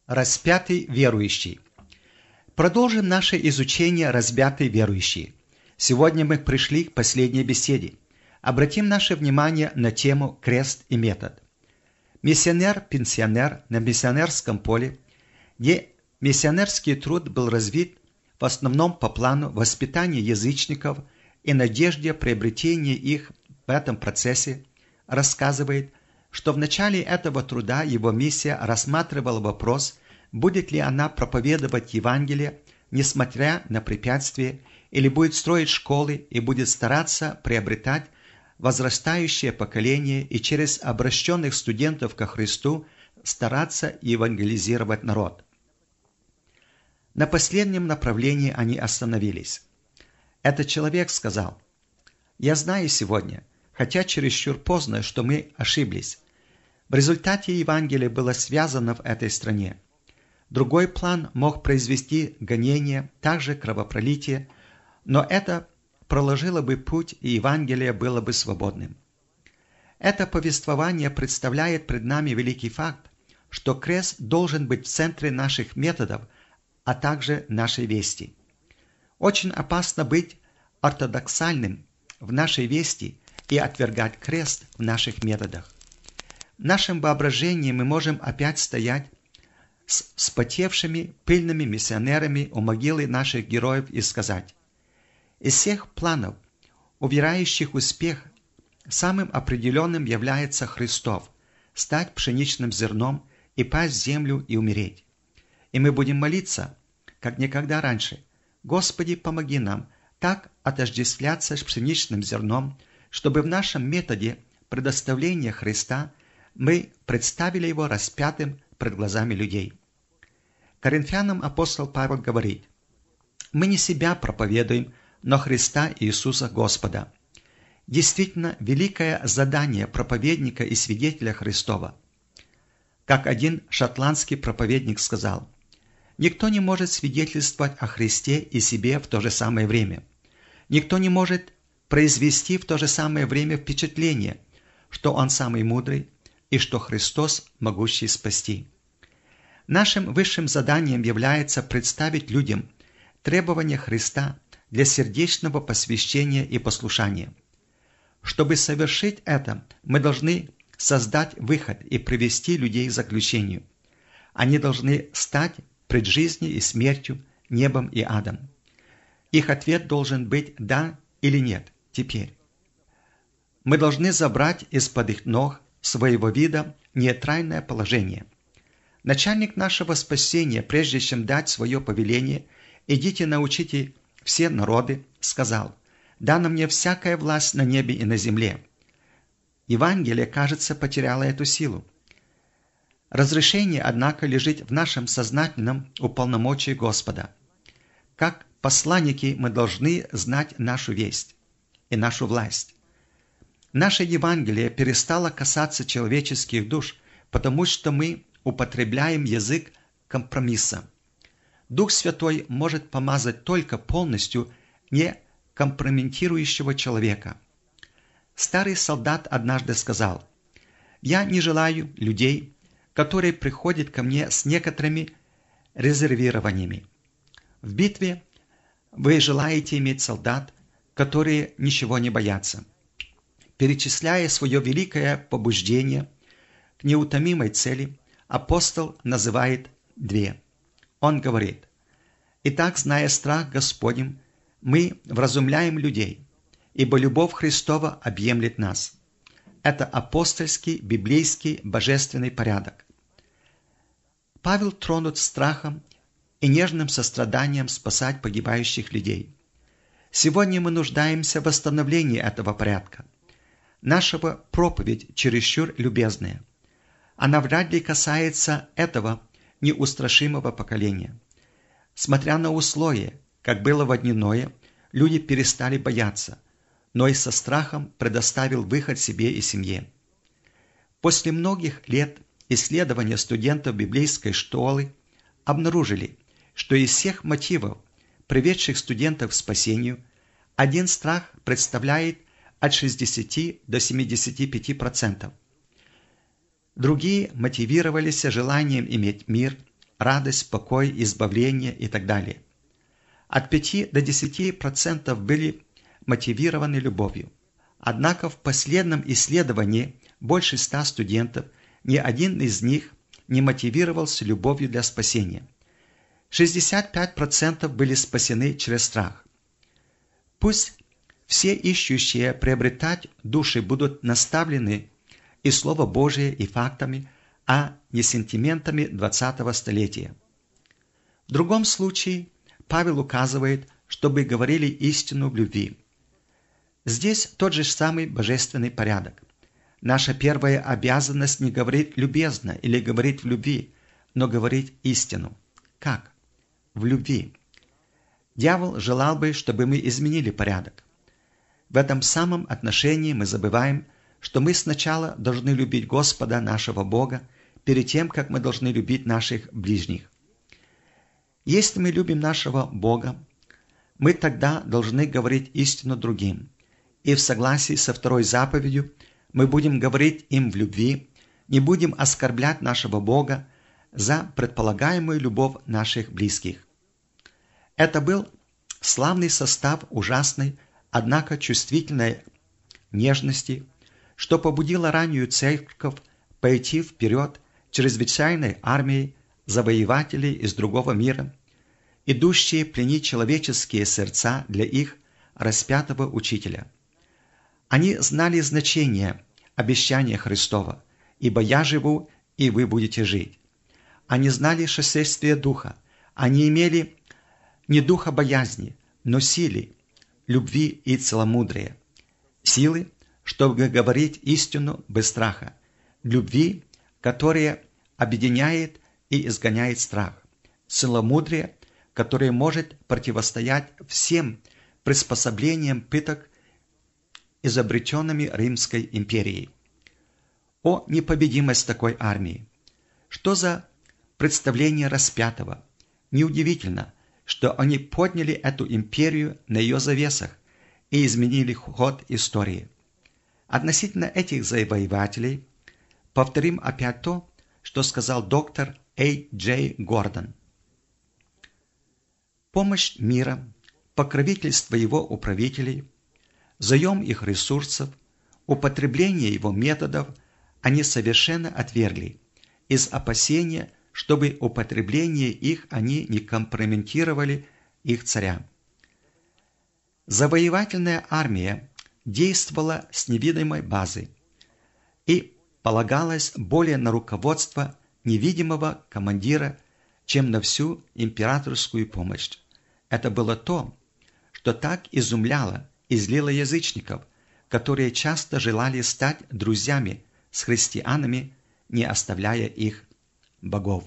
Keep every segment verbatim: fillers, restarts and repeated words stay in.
Распятый верующий. Продолжим наше изучение «Распятый верующий». Сегодня мы пришли к последней беседе. Обратим наше внимание на тему «Крест и метод». Миссионер-пенсионер на миссионерском поле, где миссионерский труд был развит в основном по плану воспитания язычников и надежде приобретения их в этом процессе, рассказывает, что в начале этого труда его миссия рассматривала вопрос, будет ли она проповедовать Евангелие, несмотря на препятствия, или будет строить школы и будет стараться приобретать возрастающее поколение и через обращенных студентов ко Христу стараться евангелизировать народ. На последнем направлении они остановились. Этот человек сказал: «Я знаю сегодня, хотя чересчур поздно, что мы ошиблись. В результате Евангелие было связано в этой стране. Другой план мог произвести гонение, также кровопролитие, но это проложило бы путь, и Евангелие было бы свободным». Это повествование представляет пред нами великий факт, что крест должен быть в центре наших методов, а также нашей вести. Очень опасно быть ортодоксальным в нашей вести и отвергать крест в наших методах. В нашем воображении мы можем опять стоять с вспотевшими пыльными миссионерами у могилы наших героев и сказать: из всех планов, уверяющих успех, самым определенным является Христов – стать пшеничным зерном и пасть в землю и умереть. И мы будем молиться, как никогда раньше: Господи, помоги нам так отождествляться с пшеничным зерном, чтобы в нашем методе предоставления Христа мы представили Его распятым пред глазами людей. Коринфянам апостол Павел говорит: «Мы не себя проповедуем, но Христа Иисуса Господа». Действительно, великое задание проповедника и свидетеля Христова. Как один шотландский проповедник сказал: «Никто не может свидетельствовать о Христе и себе в то же самое время. Никто не может произвести в то же самое время впечатление, что Он самый мудрый и что Христос могущий спасти». Нашим высшим заданием является представить людям требования Христа для сердечного посвящения и послушания. Чтобы совершить это, мы должны создать выход и привести людей к заключению. Они должны стать пред жизнью и смертью, небом и адом. Их ответ должен быть «да» или «нет» теперь. Мы должны забрать из-под их ног своего вида нейтральное положение. Начальник нашего спасения, прежде чем дать свое повеление «идите научите все народы», сказал: «Дана мне всякая власть на небе и на земле». Евангелие, кажется, потеряло эту силу. Разрешение, однако, лежит в нашем сознательном уполномочии Господа. Как посланники мы должны знать нашу весть и нашу власть. Наше Евангелие перестало касаться человеческих душ, потому что мы употребляем язык компромисса. Дух Святой может помазать только полностью не компрометирующего человека. Старый солдат однажды сказал: «Я не желаю людей, которые приходят ко мне с некоторыми резервированиями. В битве вы желаете иметь солдат, которые ничего не боятся». Перечисляя свое великое побуждение к неутомимой цели, апостол называет две. Он говорит: «Итак, зная страх Господень, мы вразумляем людей, ибо любовь Христова объемлет нас». Это апостольский, библейский, божественный порядок. Павел тронут страхом и нежным состраданием спасать погибающих людей. Сегодня мы нуждаемся в восстановлении этого порядка. Наша проповедь чересчур любезная. Она вряд ли касается этого неустрашимого поколения. Смотря на условия, как было в одниное, люди перестали бояться, но и со страхом предоставил выход себе и семье. После многих лет исследования студентов библейской школы обнаружили, что из всех мотивов, приведших студентов к спасению, один страх представляет от шестидесяти до семидесяти пяти процентов. Другие мотивировались желанием иметь мир, радость, покой, избавление и так далее. От пяти до десяти процентов были мотивированы любовью. Однако в последнем исследовании больше ста студентов, ни один из них не мотивировался любовью для спасения. шестьдесят пять процентов были спасены через страх. Пусть все ищущие приобретать души будут наставлены и Слово Божие, и фактами, а не сентиментами двадцатого столетия. В другом случае Павел указывает, чтобы говорили истину в любви. Здесь тот же самый божественный порядок. Наша первая обязанность не говорить любезно или говорить в любви, но говорить истину. Как? В любви. Дьявол желал бы, чтобы мы изменили порядок. В этом самом отношении мы забываем, что мы сначала должны любить Господа нашего Бога, перед тем, как мы должны любить наших ближних. Если мы любим нашего Бога, мы тогда должны говорить истину другим. И в согласии со второй заповедью мы будем говорить им в любви, не будем оскорблять нашего Бога за предполагаемую любовь наших близких. Это был славный состав ужасной, однако чувствительной нежности, что побудило раннюю церковь пойти вперед чрезвычайной армией завоевателей из другого мира, идущие пленить человеческие сердца для их распятого учителя. Они знали значение обещания Христова, ибо «Я живу, и вы будете жить». Они знали шествие Духа, они имели не духа боязни, но силы, любви и целомудрия. Силы, чтобы говорить истину без страха, любви, которая объединяет и изгоняет страх, целомудрие, которое может противостоять всем приспособлениям пыток, изобретенными Римской империей. О непобедимость такой армии! Что за представление распятого? Неудивительно, что они подняли эту империю на ее завесах и изменили ход истории. Относительно этих завоевателей повторим опять то, что сказал доктор Эй Джей Гордон. Помощь мира, покровительство его управителей, заем их ресурсов, употребление его методов они совершенно отвергли из опасения, чтобы употребление их они не компрометировали их царя. Завоевательная армия действовала с невидимой базы и полагалась более на руководство невидимого командира, чем на всю императорскую помощь. Это было то, что так изумляло и злило язычников, которые часто желали стать друзьями с христианами, не оставляя их богов.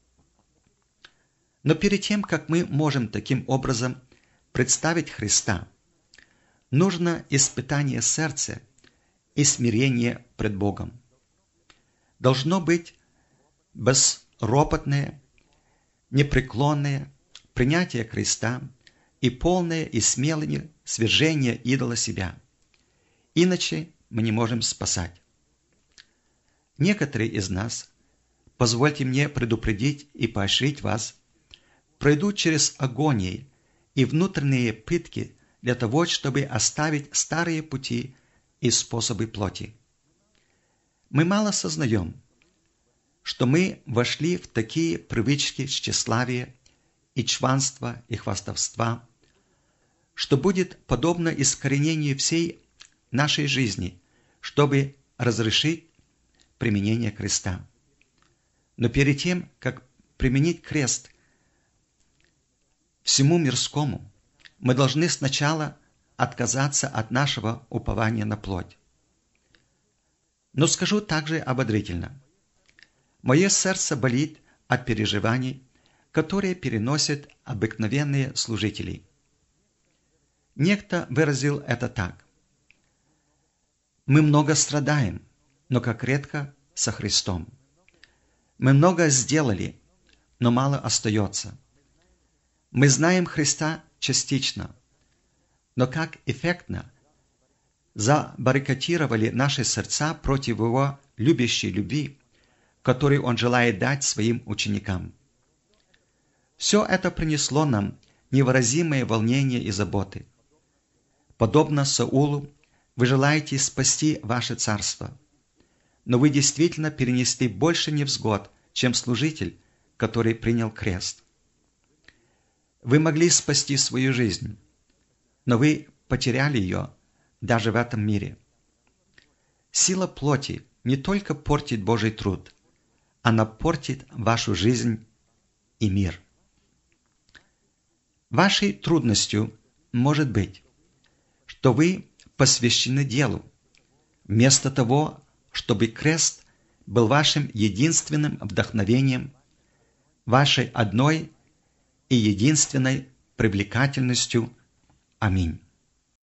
Но перед тем, как мы можем таким образом представить Христа, нужно испытание сердца и смирение пред Богом. Должно быть безропотное, непреклонное принятие креста и полное и смелое свержение идола себя. Иначе мы не можем спасать. Некоторые из нас, позвольте мне предупредить и поощрить вас, пройдут через агонии и внутренние пытки для того, чтобы оставить старые пути и способы плоти. Мы мало сознаем, что мы вошли в такие привычки тщеславия и чванства и хвастовства, что будет подобно искоренению всей нашей жизни, чтобы разрешить применение креста. Но перед тем, как применить крест всему мирскому, мы должны сначала отказаться от нашего упования на плоть. Но скажу также ободрительно. Мое сердце болит от переживаний, которые переносят обыкновенные служители. Некто выразил это так. Мы много страдаем, но как редко со Христом. Мы много сделали, но мало остается. Мы знаем Христа частично, но как эффектно забаррикадировали наши сердца против Его любящей любви, которую Он желает дать своим ученикам. Все это принесло нам невыразимое волнение и заботы. Подобно Саулу, вы желаете спасти ваше царство, но вы действительно перенесли больше невзгод, чем служитель, который принял крест. Вы могли спасти свою жизнь, но вы потеряли ее даже в этом мире. Сила плоти не только портит Божий труд, она портит вашу жизнь и мир. Вашей трудностью может быть, что вы посвящены делу, вместо того, чтобы крест был вашим единственным вдохновением, вашей одной и единственной привлекательностью. Аминь.